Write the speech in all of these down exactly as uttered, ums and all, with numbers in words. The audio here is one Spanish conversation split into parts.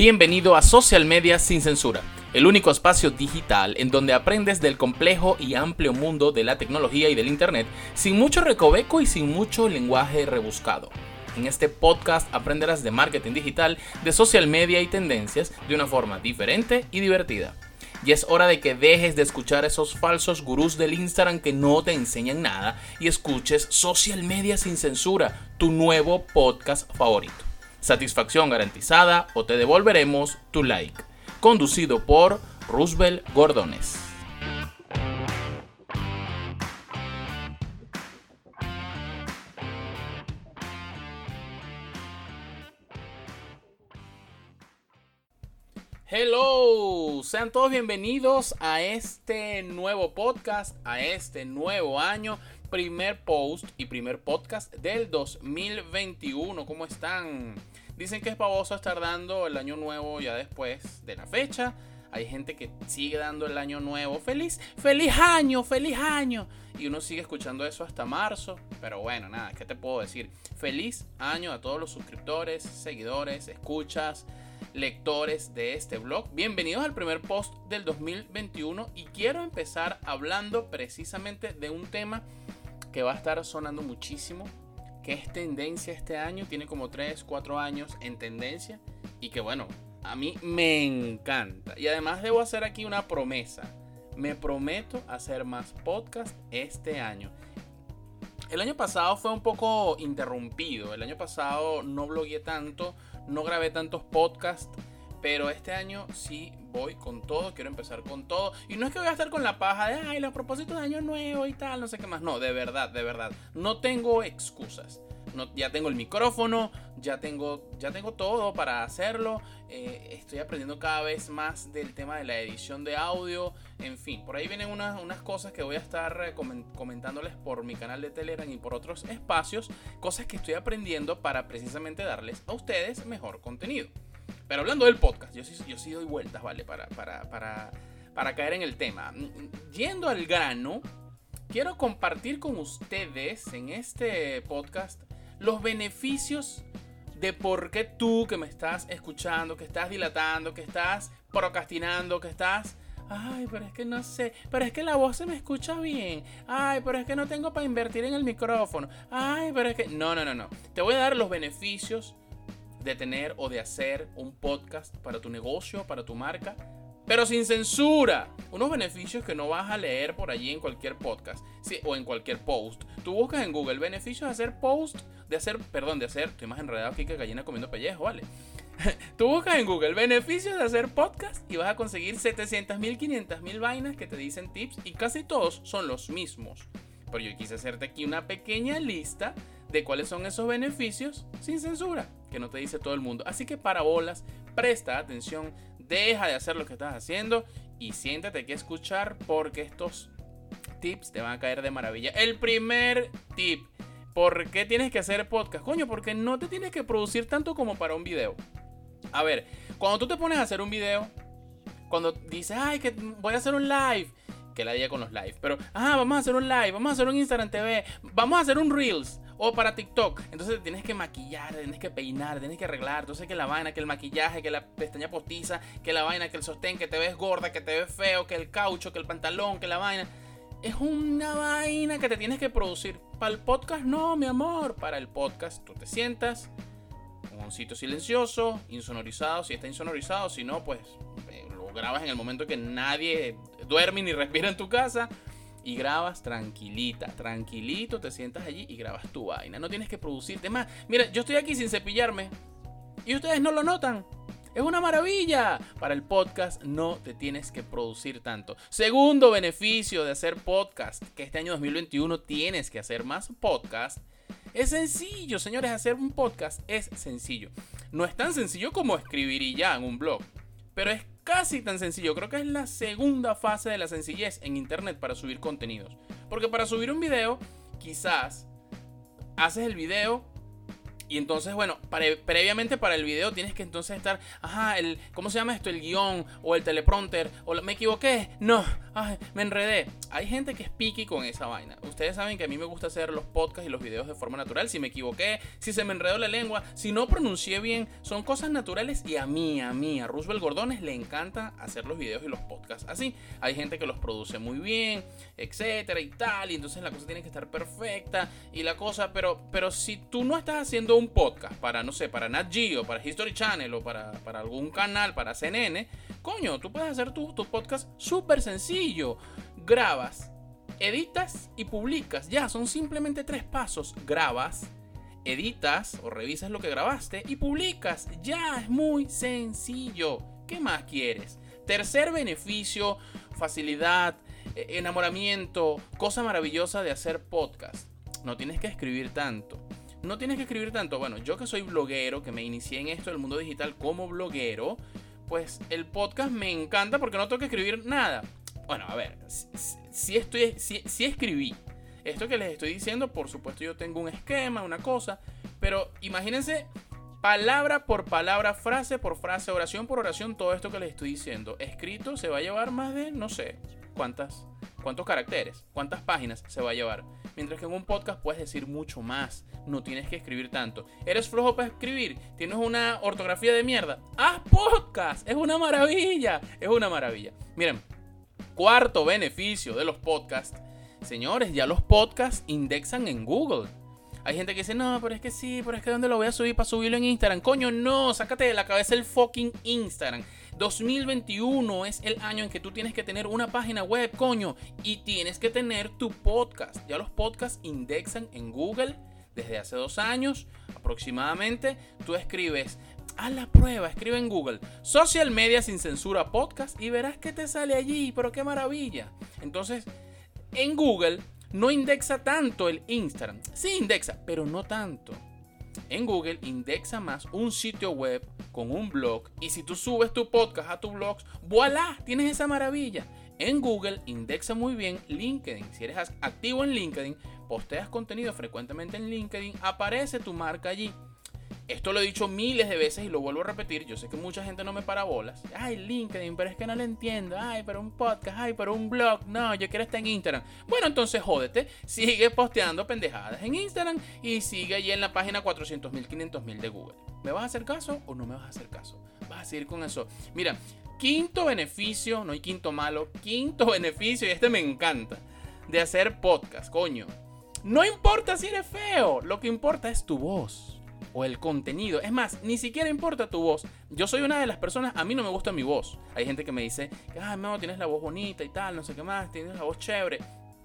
Bienvenido a Social Media Sin Censura, el único espacio digital en donde aprendes del complejo y amplio mundo de la tecnología y del internet sin mucho recoveco y sin mucho lenguaje rebuscado. En este podcast aprenderás de marketing digital, de social media y tendencias de una forma diferente y divertida. Y es hora de que dejes de escuchar a esos falsos gurús del Instagram que no te enseñan nada y escuches Social Media Sin Censura, tu nuevo podcast favorito. Satisfacción garantizada o te devolveremos tu like. Conducido por Roosevelt Gordones. Hello, sean todos bienvenidos a este nuevo podcast, a este nuevo año, primer post y primer podcast del dos mil veintiuno. ¿Cómo están? Dicen que es pavoso estar dando el año nuevo ya después de la fecha. Hay gente que sigue dando el año nuevo. ¡Feliz, feliz año, feliz año! Y uno sigue escuchando eso hasta marzo. Pero bueno, nada, ¿qué te puedo decir? Feliz año a todos los suscriptores, seguidores, escuchas, lectores de este blog. Bienvenidos al primer post del dos mil veintiuno. Y quiero empezar hablando precisamente de un tema que va a estar sonando muchísimo, que es tendencia este año, tiene como tres, cuatro años en tendencia y que bueno, a mí me encanta. Y además debo hacer aquí una promesa, me prometo hacer más podcast este año. El año pasado fue un poco interrumpido, el año pasado no blogueé tanto, no grabé tantos podcasts, pero este año sí voy con todo, quiero empezar con todo. Y no es que voy a estar con la paja de, ay, los propósitos de año nuevo y tal, no sé qué más. No, de verdad, de verdad. No tengo excusas. No, ya tengo el micrófono, ya tengo, ya tengo todo para hacerlo. Eh, estoy aprendiendo cada vez más del tema de la edición de audio. En fin, por ahí vienen unas, unas cosas que voy a estar comentándoles por mi canal de Telegram y por otros espacios. Cosas que estoy aprendiendo para precisamente darles a ustedes mejor contenido. Pero hablando del podcast, yo sí, yo sí doy vueltas, ¿vale? Para, para, para, para caer en el tema. Yendo al grano, quiero compartir con ustedes en este podcast los beneficios de por qué tú que me estás escuchando, que estás dilatando, que estás procrastinando, que estás... Ay, pero es que no sé, pero es que la voz se me escucha bien. Ay, pero es que no tengo para invertir en el micrófono. Ay, pero es que... No, no, no, no. Te voy a dar los beneficios de tener o de hacer un podcast para tu negocio, para tu marca, pero sin censura. Unos beneficios que no vas a leer por allí en cualquier podcast, sí, o en cualquier post. Tú buscas en Google beneficios de hacer post, de hacer, perdón, de hacer, estoy más enredado aquí que gallina comiendo pellejo, ¿vale? Tú buscas en Google beneficios de hacer podcast y vas a conseguir setecientas mil, quinientas mil vainas que te dicen tips y casi todos son los mismos. Pero yo quise hacerte aquí una pequeña lista de cuáles son esos beneficios sin censura que no te dice todo el mundo. Así que para bolas, presta atención, deja de hacer lo que estás haciendo y siéntate aquí a escuchar porque estos tips te van a caer de maravilla. El primer tip, ¿por qué tienes que hacer podcast? Coño, porque no te tienes que producir tanto como para un video. A ver, cuando tú te pones a hacer un video, cuando dices, ay, que voy a hacer un live, que la diga con los live, pero, ah, vamos a hacer un live, vamos a hacer un Instagram T V, vamos a hacer un Reels o para TikTok. Entonces te tienes que maquillar, tienes que peinar, tienes que arreglar. Entonces que la vaina, que el maquillaje, que la pestaña postiza, que la vaina, que el sostén, que te ves gorda, que te ves feo, que el caucho, que el pantalón, que la vaina. Es una vaina que te tienes que producir. Para el podcast no, mi amor. Para el podcast tú te sientas en un sitio silencioso, insonorizado, si está insonorizado, si no, pues eh, lo grabas en el momento que nadie duerme ni respira en tu casa y grabas tranquilita, tranquilito, te sientas allí y grabas tu vaina. No tienes que producirte más. Mira, yo estoy aquí sin cepillarme y ustedes no lo notan. Es una maravilla. Para el podcast no te tienes que producir tanto. Segundo beneficio de hacer podcast, que este año dos mil veintiuno tienes que hacer más podcast. Es sencillo, señores, hacer un podcast es sencillo. No es tan sencillo como escribir y ya en un blog, pero es casi tan sencillo. Creo que es la segunda fase de la sencillez en internet para subir contenidos. Porque para subir un video, quizás haces el video Y entonces, bueno, para, previamente para el video tienes que entonces estar, ajá, el, ¿cómo se llama esto? El guión, o el teleprompter, o me equivoqué, no, ay, me enredé. Hay gente que es picky con esa vaina. Ustedes saben que a mí me gusta hacer los podcasts y los videos de forma natural. Si me equivoqué, si se me enredó la lengua, si no pronuncié bien, son cosas naturales. Y a mí, a mí, a Roosevelt Gordones le encanta hacer los videos y los podcasts así. Hay gente que los produce muy bien, etcétera y tal, y entonces la cosa tiene que estar perfecta y la cosa, pero, pero si tú no estás haciendo un podcast para, no sé, para Nat Geo, para History Channel o para, para algún canal, para C N N, coño, tú puedes hacer tu, tu podcast súper sencillo. Grabas, editas y publicas. Ya, son simplemente tres pasos. Grabas, editas o revisas lo que grabaste y publicas. Ya, es muy sencillo. ¿Qué más quieres? Tercer beneficio, facilidad, enamoramiento, cosa maravillosa de hacer podcast. No tienes que escribir tanto. No tienes que escribir tanto. Bueno, yo que soy bloguero, que me inicié en esto del mundo digital como bloguero, pues el podcast me encanta porque no tengo que escribir nada. Bueno, a ver, si, si, estoy, si, si escribí esto que les estoy diciendo, por supuesto yo tengo un esquema, una cosa, pero imagínense palabra por palabra, frase por frase, oración por oración, todo esto que les estoy diciendo. Escrito se va a llevar más de, no sé, cuántas, cuántos caracteres, cuántas páginas se va a llevar. Mientras que en un podcast puedes decir mucho más. No tienes que escribir tanto. ¿Eres flojo para escribir? ¿Tienes una ortografía de mierda? ¡Haz podcast! Es una maravilla. Es una maravilla. Miren, cuarto beneficio de los podcasts. Señores, ya los podcasts indexan en Google. Hay gente que dice, no, pero es que sí, pero es que ¿dónde lo voy a subir para subirlo en Instagram? Coño, no, sácate de la cabeza el fucking Instagram. dos mil veintiuno es el año en que tú tienes que tener una página web, coño, y tienes que tener tu podcast. Ya los podcasts indexan en Google desde hace dos años aproximadamente. Tú escribes, haz la prueba, escribe en Google, social media sin censura podcast y verás que te sale allí, pero qué maravilla. Entonces, en Google no indexa tanto el Instagram. Sí indexa, pero no tanto. En Google indexa más un sitio web con un blog. Y si tú subes tu podcast a tu blog, ¡voilá! Tienes esa maravilla. En Google indexa muy bien LinkedIn. Si eres activo en LinkedIn, posteas contenido frecuentemente en LinkedIn, aparece tu marca allí. Esto lo he dicho miles de veces y lo vuelvo a repetir. Yo sé que mucha gente no me para bolas. Ay, LinkedIn, pero es que no lo entiendo. Ay, pero un podcast, ay, pero un blog. No, yo quiero estar en Instagram. Bueno, entonces jódete. Sigue posteando pendejadas en Instagram y sigue allí en la página cuatrocientos mil, quinientos mil de Google. ¿Me vas a hacer caso o no me vas a hacer caso? Vas a seguir con eso. Mira, quinto beneficio, no hay quinto malo, quinto beneficio, y este me encanta, de hacer podcast, coño. No importa si eres feo, lo que importa es tu voz. O el contenido. Es más, ni siquiera importa tu voz. Yo soy una de las personas, a mí no me gusta mi voz. Hay gente que me dice, ay, no, tienes la voz bonita y tal, no sé qué más, tienes la voz chévere.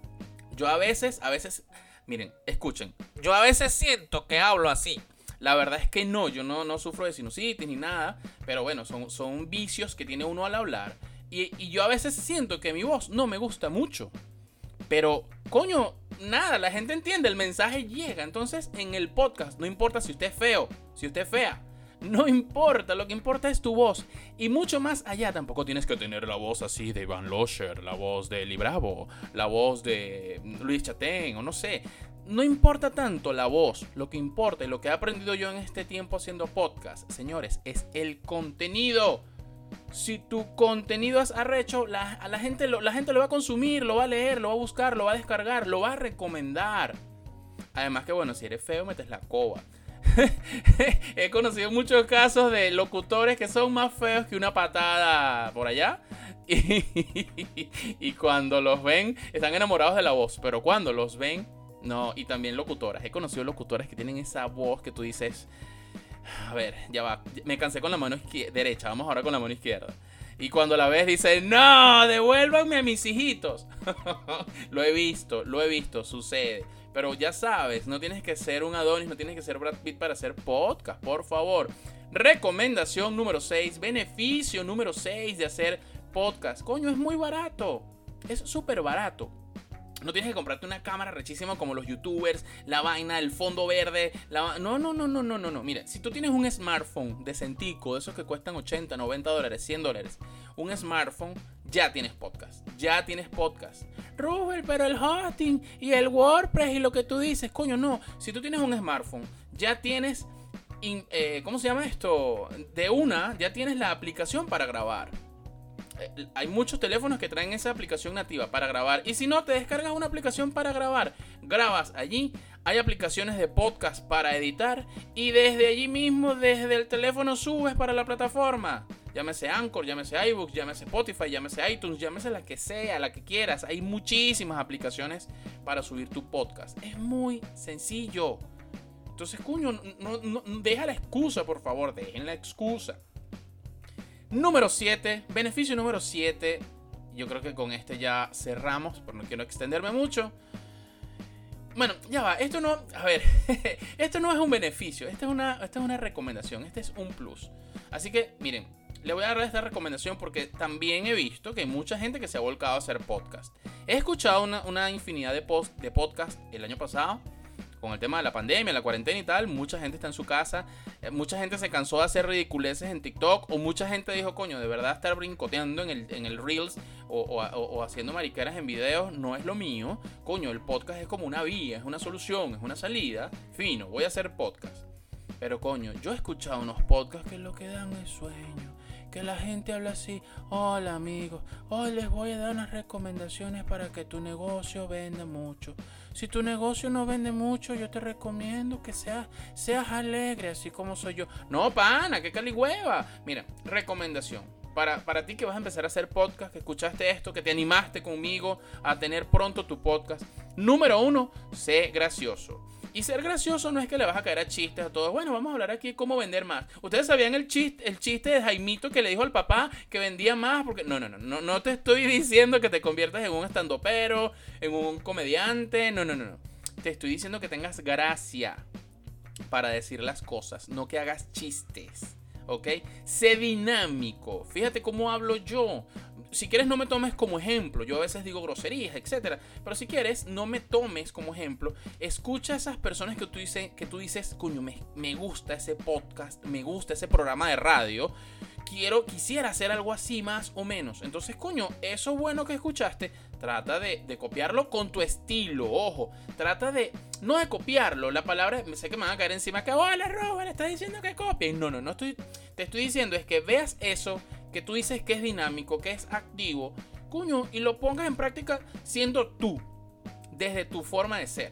Yo a veces, a veces, miren, escuchen. Yo a veces siento que hablo así. La verdad es que no, yo no, no sufro de sinusitis ni nada. Pero bueno, son, son vicios que tiene uno al hablar. Y, y yo a veces siento que mi voz no me gusta mucho. Pero, coño, nada, la gente entiende, el mensaje llega. Entonces, en el podcast, no importa si usted es feo, si usted es fea, no importa, lo que importa es tu voz. Y mucho más allá, tampoco tienes que tener la voz así de Van Losher, la voz de Eli Bravo, la voz de Luis Chatén, o no sé. No importa tanto la voz, lo que importa y lo que he aprendido yo en este tiempo haciendo podcast, señores, es el contenido. Si tu contenido es arrecho, la, a la gente, lo, la gente lo va a consumir, lo va a leer, lo va a buscar, lo va a descargar, lo va a recomendar. Además que bueno, si eres feo, metes la coba. He conocido muchos casos de locutores que son más feos que una patada por allá. Y, y cuando los ven, están enamorados de la voz. Pero cuando los ven, no. Y también locutoras. He conocido locutoras que tienen esa voz que tú dices... A ver, ya va, me cansé con la mano izquier- derecha, vamos ahora con la mano izquierda. Y cuando la ves dice, no, devuélvanme a mis hijitos. Lo he visto, lo he visto, sucede. Pero ya sabes, no tienes que ser un Adonis, no tienes que ser Brad Pitt para hacer podcast, por favor. Recomendación número seis, beneficio número seis de hacer podcast. Coño, es muy barato, es súper barato. No tienes que comprarte una cámara rechísima como los youtubers, la vaina, el fondo verde, la... No, no, no, no, no, no, no. Mira, si tú tienes un smartphone decentico, de esos que cuestan ochenta, noventa dólares, cien dólares, un smartphone, ya tienes podcast, ya tienes podcast. Rubel, pero el hosting y el WordPress y lo que tú dices, coño, no. Si tú tienes un smartphone, ya tienes in, eh, ¿cómo se llama esto? De una, ya tienes la aplicación para grabar. Eh, hay muchos teléfonos que traen esa aplicación nativa para grabar. Y si no, te descargas una aplicación para grabar. Grabas allí. Hay aplicaciones de podcast para editar. Y desde allí mismo, desde el teléfono, subes para la plataforma. Llámese Anchor, llámese iBooks, llámese Spotify, llámese iTunes, llámese la que sea, la que quieras. Hay muchísimas aplicaciones para subir tu podcast. Es muy sencillo. Entonces, cuño, no, no, deja la excusa, por favor. Dejen la excusa. Número siete. Beneficio número siete. Yo creo que con este ya cerramos, pero no quiero extenderme mucho. Bueno, ya va. Esto no... A ver. Esto no es un beneficio. Esta es una, esta es una recomendación. Este es un plus. Así que, miren. Le voy a dar esta recomendación porque también he visto que hay mucha gente que se ha volcado a hacer podcast. He escuchado una, una infinidad de, post, de podcast el año pasado. Con el tema de la pandemia, la cuarentena y tal, mucha gente está en su casa, eh, mucha gente se cansó de hacer ridiculeces en TikTok, o mucha gente dijo, coño, de verdad estar brincoteando en el, en el Reels o, o, o, o haciendo mariqueras en videos no es lo mío. Coño, el podcast es como una vía, es una solución, es una salida. Fino, voy a hacer podcast. Pero coño, yo he escuchado unos podcasts que lo que dan es sueño. Que la gente habla así, hola amigos, hoy les voy a dar unas recomendaciones para que tu negocio venda mucho. Si tu negocio no vende mucho, yo te recomiendo que seas, seas alegre, así como soy yo. No, pana, qué caligüeva. Mira, recomendación. Para, para ti que vas a empezar a hacer podcast, que escuchaste esto, que te animaste conmigo a tener pronto tu podcast. Número uno, sé gracioso. Y ser gracioso no es que le vas a caer a chistes a todos. Bueno, vamos a hablar aquí de cómo vender más. ¿Ustedes sabían el chiste, el chiste de Jaimito que le dijo al papá que vendía más? Porque no, no, no, no, no te estoy diciendo que te conviertas en un estandopero, en un comediante. No, no, no, no. Te estoy diciendo que tengas gracia para decir las cosas, no que hagas chistes. ¿Ok? Sé dinámico. Fíjate cómo hablo yo. Si quieres no me tomes como ejemplo. Yo a veces digo groserías, etcétera. Pero si quieres no me tomes como ejemplo. Escucha a esas personas que tú dices, que tú dices, coño, me, me gusta ese podcast, me gusta ese programa de radio. Quiero, quisiera hacer algo así más o menos. Entonces, coño, eso bueno que escuchaste, trata de, de copiarlo con tu estilo. Ojo, trata de, no de copiarlo. La palabra, sé que me van a caer encima que, hola Robert, estás diciendo que copies. No, no, no estoy, te estoy diciendo es que veas eso que tú dices que es dinámico, que es activo, coño, y lo pongas en práctica siendo tú, desde tu forma de ser.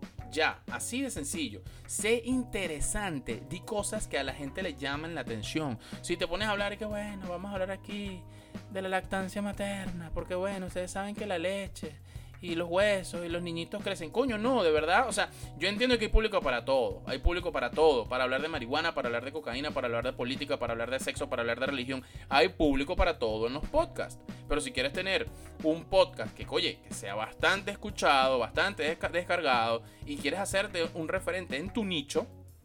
Ya, así de sencillo. Sé interesante, di cosas que a la gente le llaman la atención. Si te pones a hablar, que bueno, vamos a hablar aquí de la lactancia materna, porque bueno, ustedes saben que la leche y los huesos y los niñitos crecen. Coño, no, de verdad, o sea, yo entiendo que hay público para todo. Hay público para todo, para hablar de marihuana, para hablar de cocaína, para hablar de política, para hablar de sexo, para hablar de religión. Hay público para todo en los podcasts. Pero si quieres tener un podcast que, oye, que sea bastante escuchado, bastante desca- descargado, y quieres hacerte un referente en tu nicho,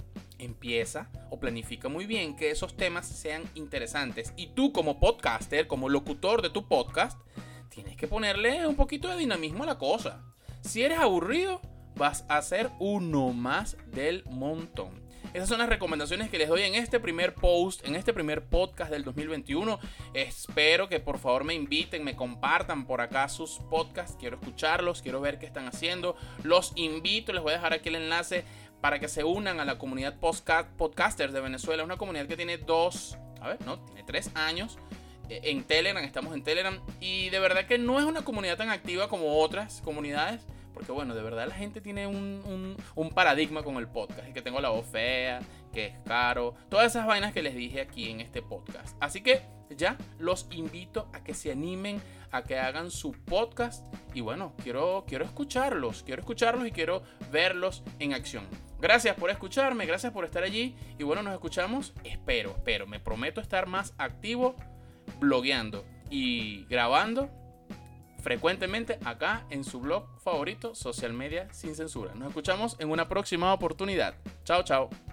empieza o planifica muy bien que esos temas sean interesantes. Y tú como podcaster, como locutor de tu podcast, tienes que ponerle un poquito de dinamismo a la cosa. Si eres aburrido, vas a ser uno más del montón. Esas son las recomendaciones que les doy en este primer post, en este primer podcast del dos mil veintiuno. Espero que por favor me inviten, me compartan por acá sus podcasts. Quiero escucharlos, quiero ver qué están haciendo. Los invito, les voy a dejar aquí el enlace para que se unan a la comunidad podcast, podcasters de Venezuela. Es una comunidad que tiene dos, a ver, no, tiene tres años. En Telegram, estamos en Telegram. Y de verdad que no es una comunidad tan activa como otras comunidades. Porque bueno, de verdad la gente tiene un, un, un paradigma con el podcast. Que tengo la voz fea, que es caro. Todas esas vainas que les dije aquí en este podcast. Así que ya los invito a que se animen, a que hagan su podcast. Y bueno, quiero, quiero escucharlos. Quiero escucharlos y quiero verlos en acción. Gracias por escucharme, gracias por estar allí. Y bueno, nos escuchamos. Espero, espero, me prometo estar más activo blogueando y grabando frecuentemente acá en su blog favorito, Social Media Sin Censura. Nos escuchamos en una próxima oportunidad. Chao, chao.